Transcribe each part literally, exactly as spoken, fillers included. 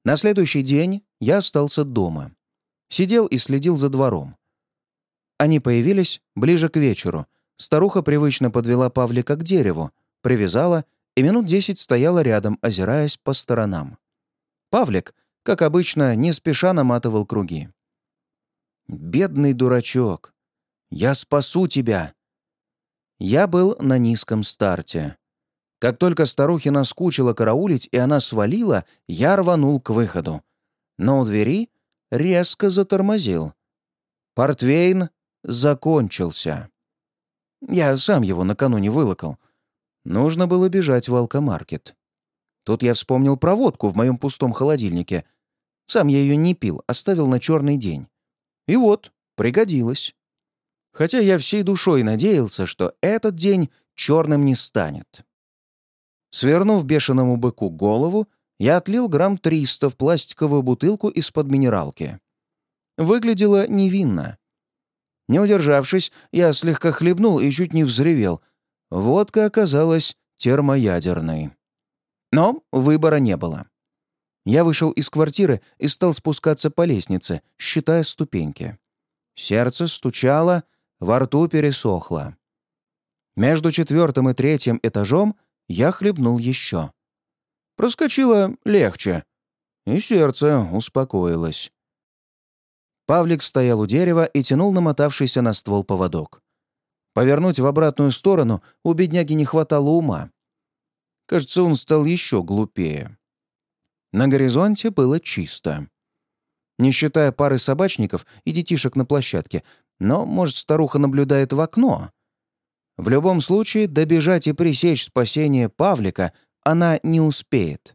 На следующий день я остался дома. Сидел и следил за двором. Они появились ближе к вечеру. Старуха привычно подвела Павлика к дереву, привязала и минут десять стояла рядом, озираясь по сторонам. Павлик, как обычно, не спеша наматывал круги. «Бедный дурачок! Я спасу тебя!» Я был на низком старте. Как только старухе наскучило караулить, и она свалила, я рванул к выходу. Но у двери резко затормозил. Портвейн закончился. Я сам его накануне вылокал. Нужно было бежать в алкомаркет. Тут я вспомнил про водку в моем пустом холодильнике. Сам я ее не пил, оставил на черный день. И вот, пригодилось. Хотя я всей душой надеялся, что этот день черным не станет. Свернув бешеному быку голову, я отлил грамм триста в пластиковую бутылку из-под минералки. Выглядело невинно. Не удержавшись, я слегка хлебнул и чуть не взревел. Водка оказалась термоядерной. Но выбора не было. Я вышел из квартиры и стал спускаться по лестнице, считая ступеньки. Сердце стучало, во рту пересохло. Между четвертым и третьим этажом я хлебнул еще. Проскочило легче, и сердце успокоилось. Павлик стоял у дерева и тянул намотавшийся на ствол поводок. Повернуть в обратную сторону у бедняги не хватало ума. Кажется, он стал еще глупее. На горизонте было чисто. Не считая пары собачников и детишек на площадке, но, может, старуха наблюдает в окно. В любом случае, добежать и пресечь спасение Павлика она не успеет.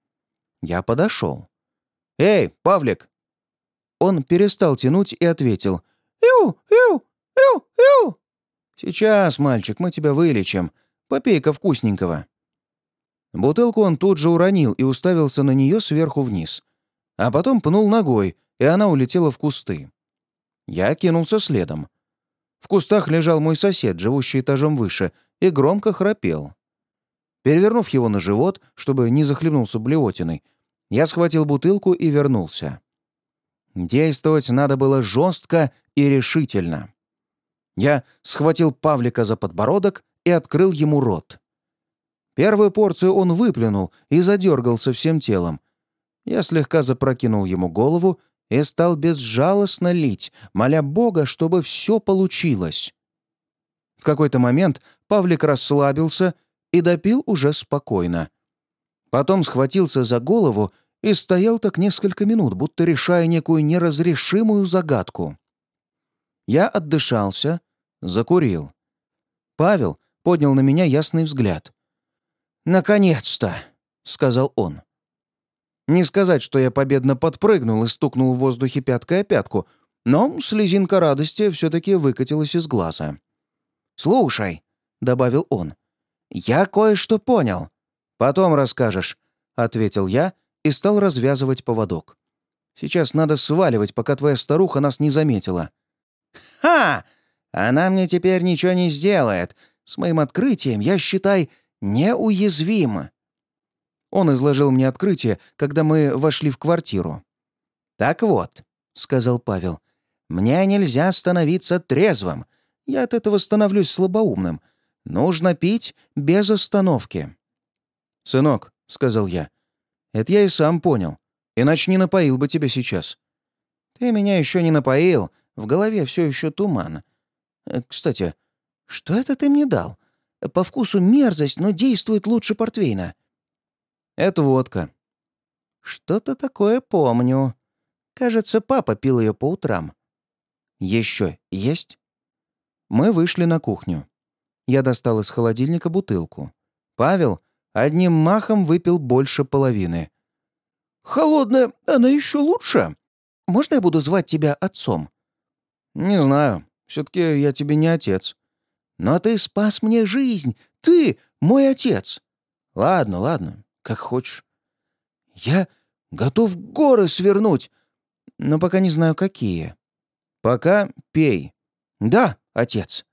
Я подошел. «Эй, Павлик!» Он перестал тянуть и ответил. «Иу, иу, иу, иу!» «Сейчас, мальчик, мы тебя вылечим. Попей-ка вкусненького». Бутылку он тут же уронил и уставился на нее сверху вниз. А потом пнул ногой, и она улетела в кусты. Я кинулся следом. В кустах лежал мой сосед, живущий этажом выше, и громко храпел. Перевернув его на живот, чтобы не захлебнулся блевотиной, я схватил бутылку и вернулся. Действовать надо было жестко и решительно. Я схватил Павлика за подбородок и открыл ему рот. Первую порцию он выплюнул и задергался всем телом. Я слегка запрокинул ему голову и стал безжалостно лить, моля Бога, чтобы все получилось. В какой-то момент Павлик расслабился и допил уже спокойно. Потом схватился за голову и стоял так несколько минут, будто решая некую неразрешимую загадку. Я отдышался, закурил. Павел поднял на меня ясный взгляд. «Наконец-то!» — сказал он. Не сказать, что я победно подпрыгнул и стукнул в воздухе пяткой о пятку, но слезинка радости все-таки выкатилась из глаза. «Слушай», — добавил он, — «я кое-что понял. Потом расскажешь», — ответил я и стал развязывать поводок. «Сейчас надо сваливать, пока твоя старуха нас не заметила». «Ха! Она мне теперь ничего не сделает. С моим открытием я, считай, неуязвим». Он изложил мне открытие, когда мы вошли в квартиру. «Так вот», — сказал Павел, — «мне нельзя становиться трезвым. Я от этого становлюсь слабоумным. Нужно пить без остановки». «Сынок», — сказал я, — «это я и сам понял. Иначе не напоил бы тебя сейчас». «Ты меня еще не напоил. В голове все еще туман. Э, Кстати, что это ты мне дал? По вкусу мерзость, но действует лучше портвейна». «Это водка». «Что-то такое помню. Кажется, папа пил ее по утрам. Еще есть?» Мы вышли на кухню. Я достал из холодильника бутылку. Павел одним махом выпил больше половины. «Холодная, она еще лучше. Можно я буду звать тебя отцом?» «Не знаю. Все-таки я тебе не отец». «Но ты спас мне жизнь. Ты мой отец». «Ладно, ладно. Как хочешь». «Я готов горы свернуть, но пока не знаю, какие». «Пока пей». «Да, отец».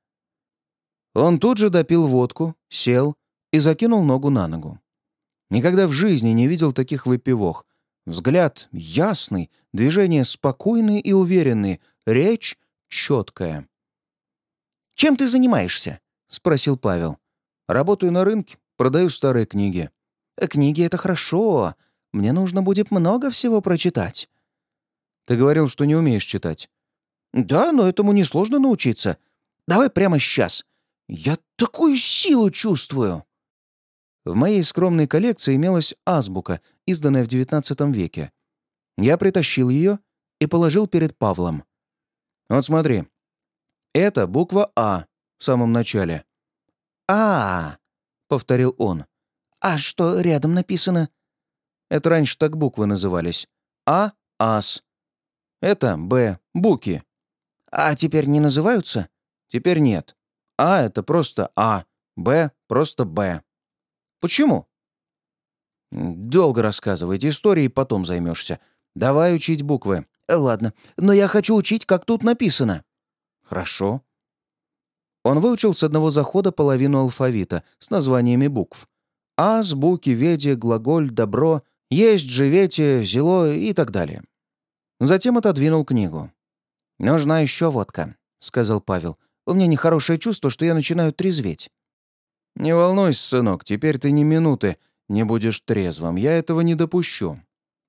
Он тут же допил водку, сел и закинул ногу на ногу. Никогда в жизни не видел таких выпивох. Взгляд ясный, движения спокойные и уверенные, речь четкая. «Чем ты занимаешься?» — спросил Павел. «Работаю на рынке, продаю старые книги». «Книги — это хорошо. Мне нужно будет много всего прочитать». «Ты говорил, что не умеешь читать». «Да, но этому несложно научиться. Давай прямо сейчас. Я такую силу чувствую!» В моей скромной коллекции имелась азбука, изданная в девятнадцатом веке. Я притащил ее и положил перед Павлом. «Вот смотри. Это буква «А» в самом начале». «А, — повторил он. А что рядом написано?» Это раньше так буквы назывались. «А» — «Ас». Это «Б» — «Буки». «А теперь не называются?» Теперь нет. «А» — это просто «А», «Б» — просто «Б». «Почему?» Долго рассказывать, историей потом займешься. Давай учить буквы. «Ладно, но я хочу учить, как тут написано». Хорошо. Он выучил с одного захода половину алфавита с названиями букв. Ас, буки, веди, глаголь, добро, есть, живете, зело и так далее. Затем отодвинул книгу. «Нужна еще водка», — сказал Павел. «У меня нехорошее чувство, что я начинаю трезветь». «Не волнуйся, сынок, теперь ты ни минуты не будешь трезвым. Я этого не допущу».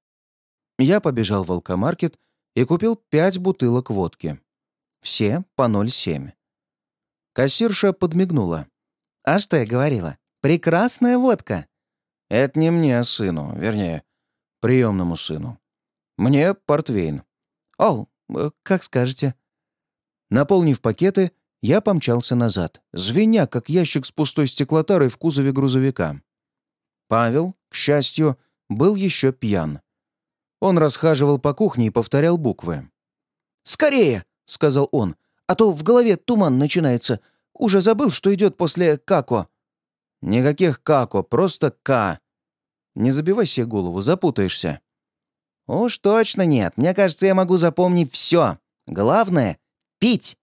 Я побежал в алкомаркет и купил пять бутылок водки. Все по ноль семь. Кассирша подмигнула. «А что я говорила? Прекрасная водка!» «Это не мне, а сыну. Вернее, приемному сыну. Мне портвейн». «О, как скажете». Наполнив пакеты, я помчался назад, звеня, как ящик с пустой стеклотарой в кузове грузовика. Павел, к счастью, был еще пьян. Он расхаживал по кухне и повторял буквы. «Скорее!» — сказал он. «А то в голове туман начинается. Уже забыл, что идет после «како». «Никаких «како», просто «ка». Не забивай себе голову, запутаешься». «Уж точно нет. Мне кажется, я могу запомнить все. Главное — пить».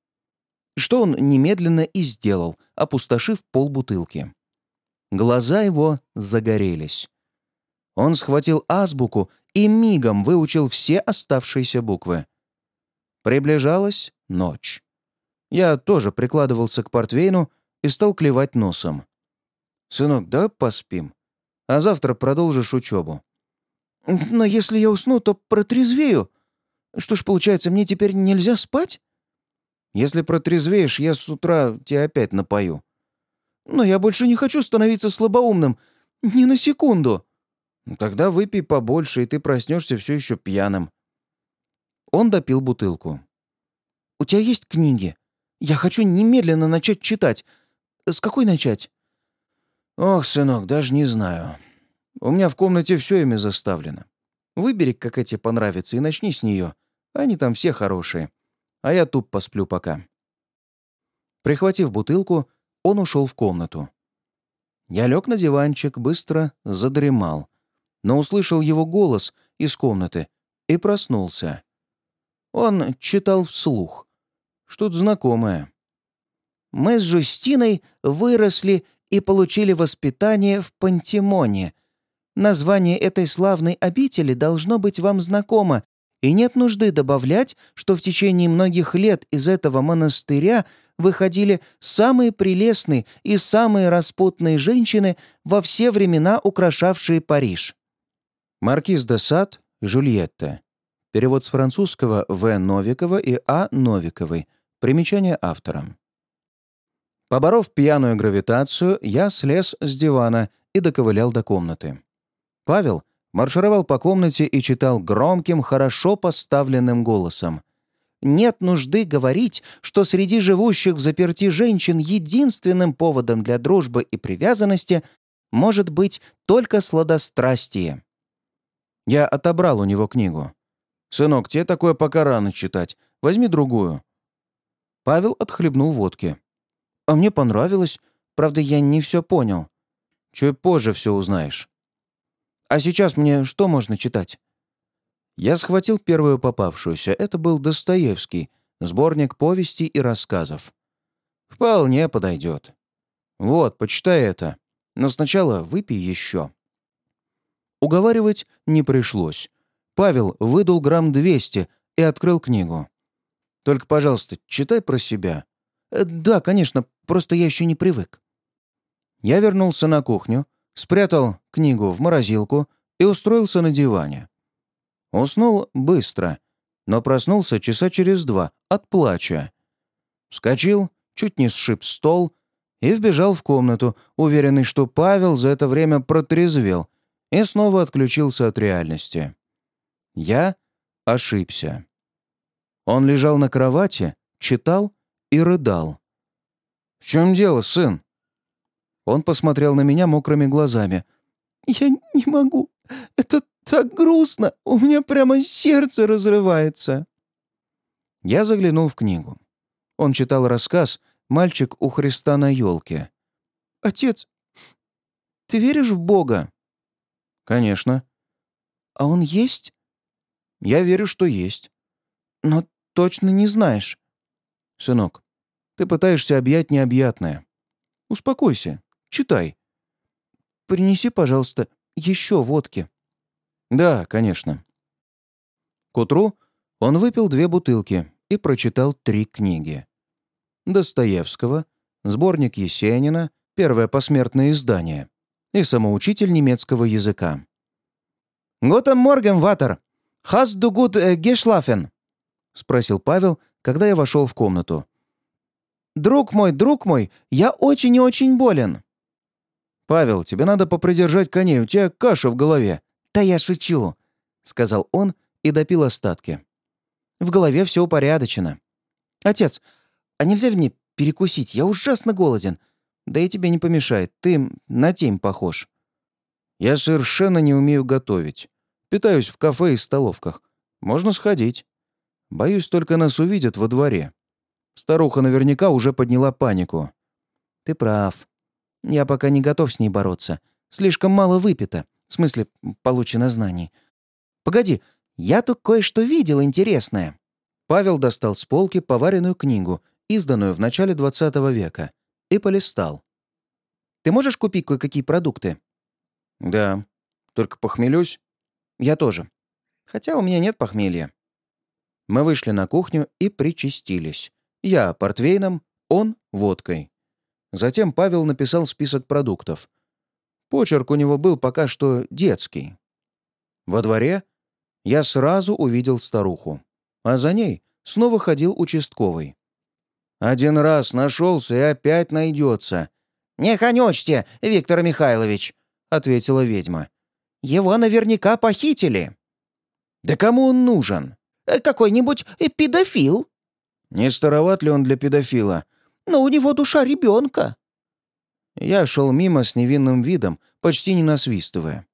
Что он немедленно и сделал, опустошив полбутылки. Глаза его загорелись. Он схватил азбуку и мигом выучил все оставшиеся буквы. Приближалась ночь. Я тоже прикладывался к портвейну и стал клевать носом. «Сынок, давай поспим, а завтра продолжишь учебу». «Но если я усну, то протрезвею. Что ж, получается, мне теперь нельзя спать?» «Если протрезвеешь, я с утра тебя опять напою». «Но я больше не хочу становиться слабоумным. Ни на секунду». «Тогда выпей побольше, и ты проснешься все еще пьяным». Он допил бутылку. «У тебя есть книги? Я хочу немедленно начать читать. С какой начать?» «Ох, сынок, даже не знаю. У меня в комнате все ими заставлено. Выбери, какая тебе понравится, и начни с нее. Они там все хорошие. А я тут посплю пока». Прихватив бутылку, он ушел в комнату. Я лег на диванчик, быстро задремал, но услышал его голос из комнаты и проснулся. Он читал вслух. Что-то знакомое. «Мы с Жустиной выросли и получили воспитание в Пантимоне. Название этой славной обители должно быть вам знакомо, и нет нужды добавлять, что в течение многих лет из этого монастыря выходили самые прелестные и самые распутные женщины во все времена, украшавшие Париж». Маркиз де Сад, Жюльетта. Перевод с французского В. Новикова и А. Новиковой. Примечание автора. Поборов пьяную гравитацию, я слез с дивана и доковылял до комнаты. Павел маршировал по комнате и читал громким, хорошо поставленным голосом. «Нет нужды говорить, что среди живущих взаперти женщин единственным поводом для дружбы и привязанности может быть только сладострастие». Я отобрал у него книгу. «Сынок, тебе такое пока рано читать. Возьми другую». Павел отхлебнул водки. «А мне понравилось. Правда, я не все понял». «Чуть позже все узнаешь». «А сейчас мне что можно читать?» Я схватил первую попавшуюся. Это был Достоевский, сборник повестей и рассказов. «Вполне подойдет. Вот, почитай это. Но сначала выпей еще». Уговаривать не пришлось. Павел выдал грамм двести и открыл книгу. «Только, пожалуйста, читай про себя». «Э, «Да, конечно, просто я еще не привык». Я вернулся на кухню, спрятал книгу в морозилку и устроился на диване. Уснул быстро, но проснулся часа через два от плача. Вскочил, чуть не сшиб стол и вбежал в комнату, уверенный, что Павел за это время протрезвел и снова отключился от реальности. Я ошибся. Он лежал на кровати, читал и рыдал. «В чем дело, сын?» Он посмотрел на меня мокрыми глазами. «Я не могу. Это так грустно. У меня прямо сердце разрывается». Я заглянул в книгу. Он читал рассказ «Мальчик у Христа на елке». «Отец, ты веришь в Бога?» «Конечно». «А он есть?» «Я верю, что есть». «Но точно не знаешь». «Сынок, ты пытаешься объять необъятное. Успокойся, читай». «Принеси, пожалуйста, еще водки». «Да, конечно». К утру он выпил две бутылки и прочитал три книги. Достоевского, сборник Есенина, первое посмертное издание и самоучитель немецкого языка. «Гутен морген, ватер! Hast du gut geschlafen?» — спросил Павел, когда я вошел в комнату. «Друг мой, друг мой, я очень и очень болен». «Павел, тебе надо попридержать коней, у тебя каша в голове». «Да я шучу», — сказал он и допил остатки. «В голове все упорядочено. Отец, а нельзя ли мне перекусить? Я ужасно голоден. Да и тебе не помешает, ты на тень похож». «Я совершенно не умею готовить. Питаюсь в кафе и столовках. Можно сходить. Боюсь, только нас увидят во дворе. Старуха наверняка уже подняла панику». «Ты прав. Я пока не готов с ней бороться. Слишком мало выпито. В смысле, получено знаний. Погоди, я тут кое-что видел интересное». Павел достал с полки поваренную книгу, изданную в начале двадцатого века, и полистал. «Ты можешь купить кое-какие продукты?» «Да. Только похмелюсь?» «Я тоже. Хотя у меня нет похмелья». Мы вышли на кухню и причастились. Я портвейном, он водкой. Затем Павел написал список продуктов. Почерк у него был пока что детский. Во дворе я сразу увидел старуху, а за ней снова ходил участковый. «Один раз нашелся и опять найдется». «Не конючьте, Виктор Михайлович», — ответила ведьма. «Его наверняка похитили». «Да кому он нужен?» «Какой-нибудь педофил». «Не староват ли он для педофила?» «Но у него душа ребенка». Я шел мимо с невинным видом, почти не насвистывая.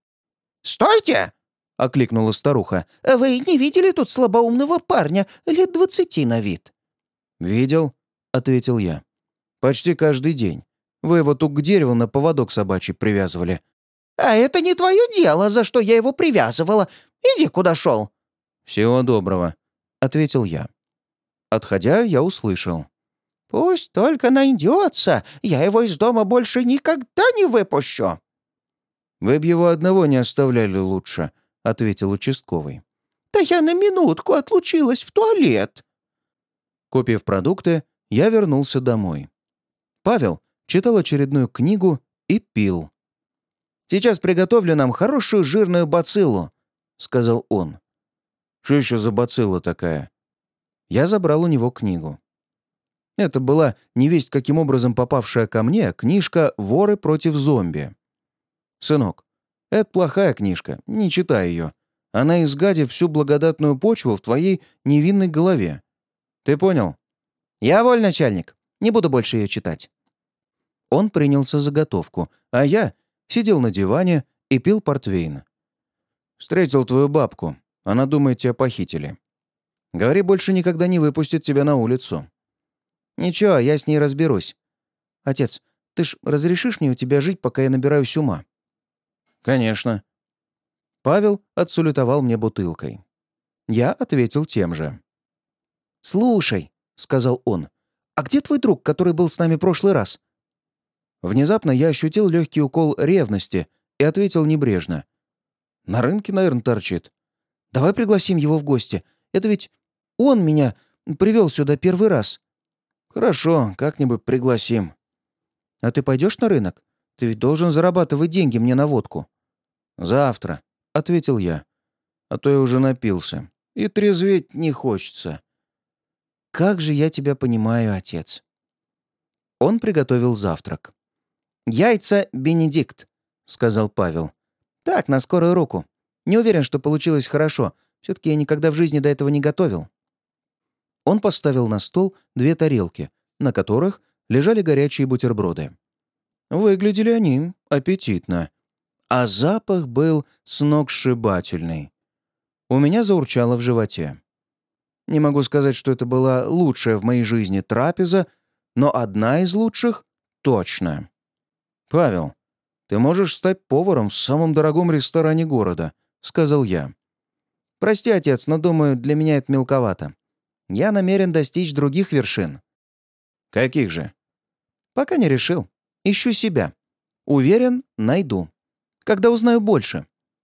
«Стойте!» — окликнула старуха. «Вы не видели тут слабоумного парня, лет двадцати на вид?» «Видел», — ответил я. «Почти каждый день. Вы его тут к дереву на поводок собачий привязывали». «А это не твое дело, за что я его привязывала. Иди, куда шел». «Всего доброго», — ответил я. Отходя, я услышал. «Пусть только найдется, я его из дома больше никогда не выпущу». «Вы б его одного не оставляли лучше», — ответил участковый. «Да я на минутку отлучилась в туалет». Купив продукты, я вернулся домой. Павел читал очередную книгу и пил. «Сейчас приготовлю нам хорошую жирную бациллу», — сказал он. «Что еще за бацилла такая?» Я забрал у него книгу. Это была невесть каким образом попавшая ко мне книжка «Воры против зомби». «Сынок, это плохая книжка, не читай ее. Она изгадит всю благодатную почву в твоей невинной голове. Ты понял?» «Я воль, начальник. Не буду больше ее читать». Он принялся за готовку, а я сидел на диване и пил портвейн. «Встретил твою бабку. Она думает, тебя похитили. Говори, больше никогда не выпустит тебя на улицу». «Ничего, я с ней разберусь. Отец, ты ж разрешишь мне у тебя жить, пока я набираюсь ума?» «Конечно». Павел отсулетовал мне бутылкой. Я ответил тем же. «Слушай», — сказал он, — «а где твой друг, который был с нами в прошлый раз?» Внезапно я ощутил легкий укол ревности и ответил небрежно. На рынке, наверное, торчит. Давай пригласим его в гости. Это ведь он меня привел сюда первый раз. Хорошо, как-нибудь пригласим. А ты пойдешь на рынок? Ты ведь должен зарабатывать деньги мне на водку. Завтра, — ответил я. А то я уже напился. И трезветь не хочется. Как же я тебя понимаю, отец. Он приготовил завтрак. «Яйца Бенедикт», — сказал Павел. «Так, на скорую руку. Не уверен, что получилось хорошо. Все-таки я никогда в жизни до этого не готовил». Он поставил на стол две тарелки, на которых лежали горячие бутерброды. Выглядели они аппетитно. А запах был сногсшибательный. У меня заурчало в животе. Не могу сказать, что это была лучшая в моей жизни трапеза, но одна из лучших — точно. «Павел, ты можешь стать поваром в самом дорогом ресторане города», — сказал я. «Прости, отец, но, думаю, для меня это мелковато. Я намерен достичь других вершин». «Каких же?» «Пока не решил. Ищу себя. Уверен, найду. Когда узнаю больше».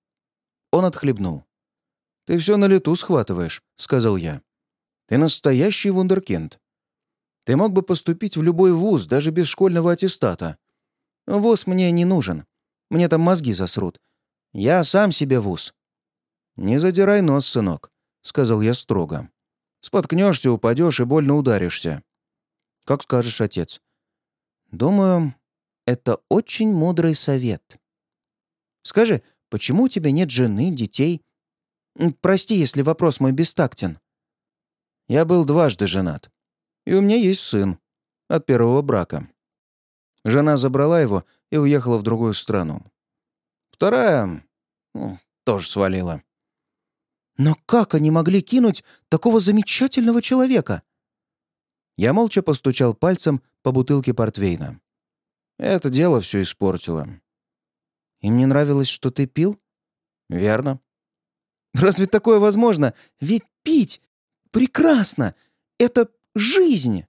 Он отхлебнул. «Ты все на лету схватываешь», — сказал я. «Ты настоящий вундеркинд. Ты мог бы поступить в любой вуз, даже без школьного аттестата. Вуз мне не нужен. Мне там мозги засрут. Я сам себе вуз». «Не задирай нос, сынок», — сказал я строго. «Споткнешься, упадешь и больно ударишься». «Как скажешь, отец». «Думаю, это очень мудрый совет. Скажи, почему у тебя нет жены, детей? Прости, если вопрос мой бестактен». «Я был дважды женат. И у меня есть сын. От первого брака. Жена забрала его и уехала в другую страну. Вторая, ну, тоже свалила». «Но как они могли кинуть такого замечательного человека?» Я молча постучал пальцем по бутылке портвейна. Это дело все испортило. «Им не нравилось, что ты пил?» «Верно». «Разве такое возможно? Ведь пить прекрасно! Это жизнь!»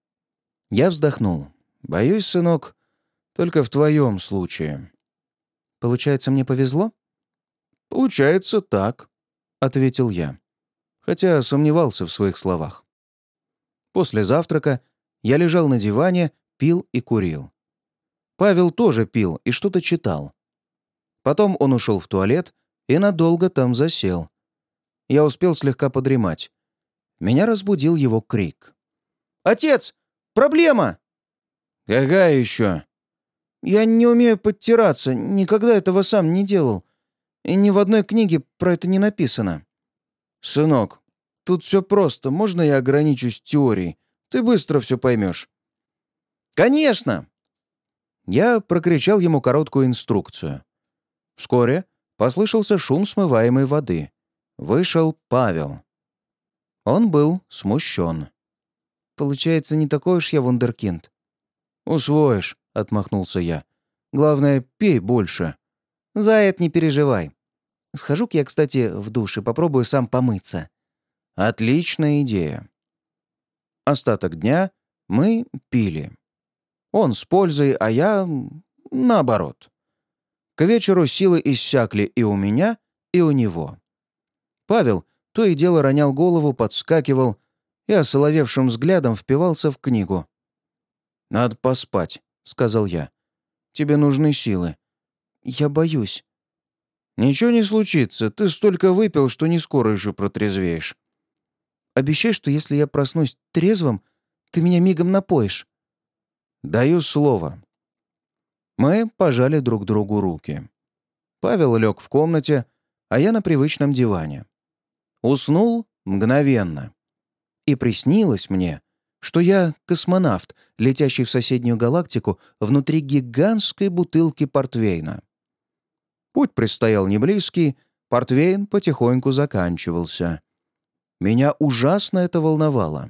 Я вздохнул. «Боюсь, сынок, только в твоем случае». «Получается, мне повезло?» «Получается так», — ответил я, хотя сомневался в своих словах. После завтрака я лежал на диване, пил и курил. Павел тоже пил и что-то читал. Потом он ушел в туалет и надолго там засел. Я успел слегка подремать. Меня разбудил его крик. «Отец! Проблема!» «Какая еще?» «Я не умею подтираться, никогда этого сам не делал. И ни в одной книге про это не написано». «Сынок, тут все просто, можно я ограничусь теорией? Ты быстро все поймешь». «Конечно!» Я прокричал ему короткую инструкцию. Вскоре послышался шум смываемой воды. Вышел Павел. Он был смущен. «Получается, не такой уж я вундеркинд». «Усвоишь», — отмахнулся я. «Главное, пей больше». «За это не переживай. Схожу-ка я, кстати, в душ и попробую сам помыться». «Отличная идея». Остаток дня мы пили. Он с пользой, а я наоборот. К вечеру силы иссякли и у меня, и у него. Павел то и дело ронял голову, подскакивал и осоловевшим взглядом впивался в книгу. «Надо поспать», — сказал я. «Тебе нужны силы». «Я боюсь». «Ничего не случится. Ты столько выпил, что не скоро еще протрезвеешь». «Обещай, что если я проснусь трезвым, ты меня мигом напоишь». «Даю слово». Мы пожали друг другу руки. Павел лег в комнате, а я на привычном диване. Уснул мгновенно. И приснилось мне, что я космонавт, летящий в соседнюю галактику внутри гигантской бутылки портвейна. Путь предстоял неблизкий, портвейн потихоньку заканчивался. Меня ужасно это волновало.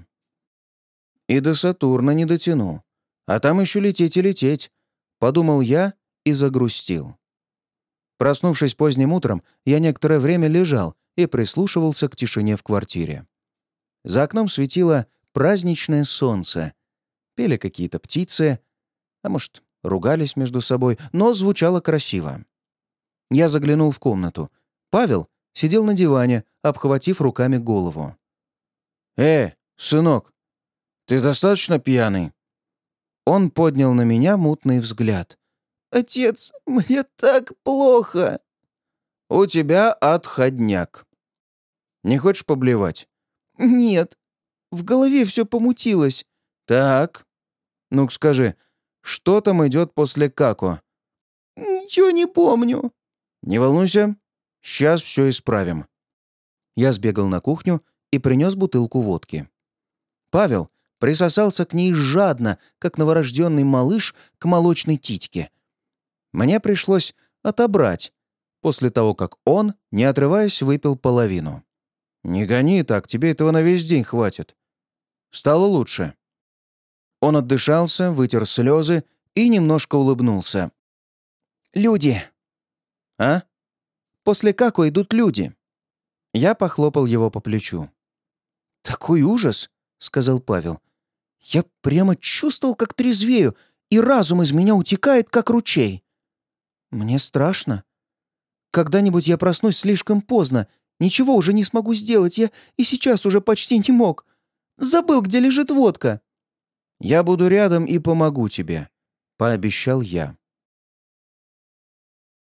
И до Сатурна не дотяну. А там еще лететь и лететь, подумал я и загрустил. Проснувшись поздним утром, я некоторое время лежал и прислушивался к тишине в квартире. За окном светило праздничное солнце. Пели какие-то птицы, а может, ругались между собой, но звучало красиво. Я заглянул в комнату. Павел сидел на диване, обхватив руками голову. «Э, сынок, ты достаточно пьяный?» Он поднял на меня мутный взгляд. «Отец, мне так плохо!» «У тебя отходняк. Не хочешь поблевать?» «Нет, в голове все помутилось». «Так, ну-ка скажи, что там идет после како?» «Ничего не помню». «Не волнуйся, сейчас все исправим». Я сбегал на кухню и принес бутылку водки. Павел присосался к ней жадно, как новорожденный малыш к молочной титьке. Мне пришлось отобрать, после того, как он, не отрываясь, выпил половину. «Не гони так, тебе этого на весь день хватит». Стало лучше. Он отдышался, вытер слезы и немножко улыбнулся. «Люди». «А?» «После како идут люди». Я похлопал его по плечу. «Такой ужас», — сказал Павел. «Я прямо чувствовал, как трезвею, и разум из меня утекает, как ручей. Мне страшно. Когда-нибудь я проснусь слишком поздно, ничего уже не смогу сделать, я и сейчас уже почти не мог. Забыл, где лежит водка». «Я буду рядом и помогу тебе», — пообещал я.